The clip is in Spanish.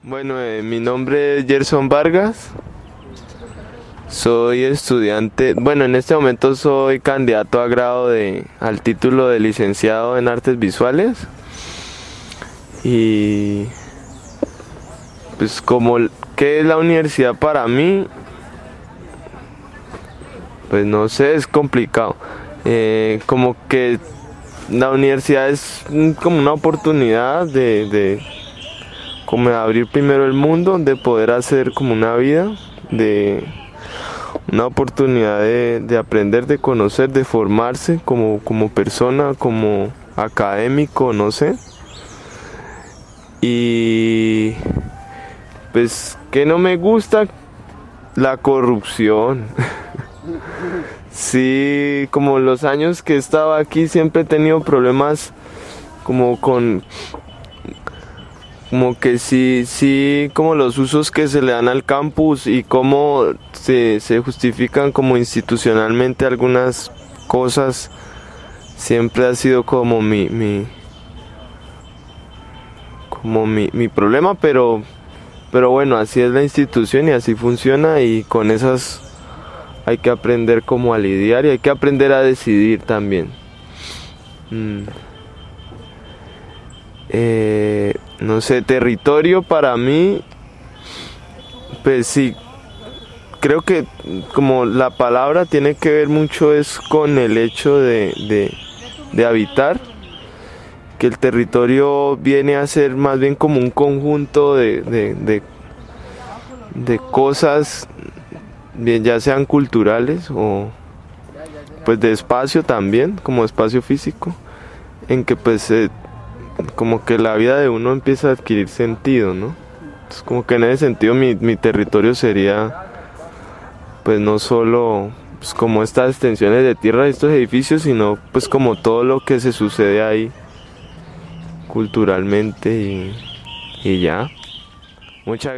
Bueno, mi nombre es Gerson Vargas, soy estudiante, bueno, en este momento soy candidato a grado al título de licenciado en artes visuales y pues ¿qué es la universidad para mí? Pues no sé, es complicado. Como que la universidad es como una oportunidad como de abrir primero el mundo, de poder hacer como una vida, de una oportunidad de aprender, de conocer, de formarse como persona, como académico, no sé. Y pues que no me gusta la corrupción. Sí, como los años que he estado aquí siempre he tenido problemas como como que sí, como los usos que se le dan al campus y cómo se justifican como institucionalmente algunas cosas, siempre ha sido como mi problema, pero bueno, así es la institución y así funciona y con esas hay que aprender como a lidiar y hay que aprender a decidir también. No sé, territorio para mí, pues sí, creo que como la palabra tiene que ver mucho es con el hecho de habitar, que el territorio viene a ser más bien como un conjunto de cosas, bien ya sean culturales o pues de espacio también, como espacio físico, en que pues como que la vida de uno empieza a adquirir sentido, ¿no? Entonces, como que en ese sentido mi territorio sería pues no solo pues, como estas extensiones de tierra y estos edificios, sino pues como todo lo que se sucede ahí culturalmente y ya. Muchas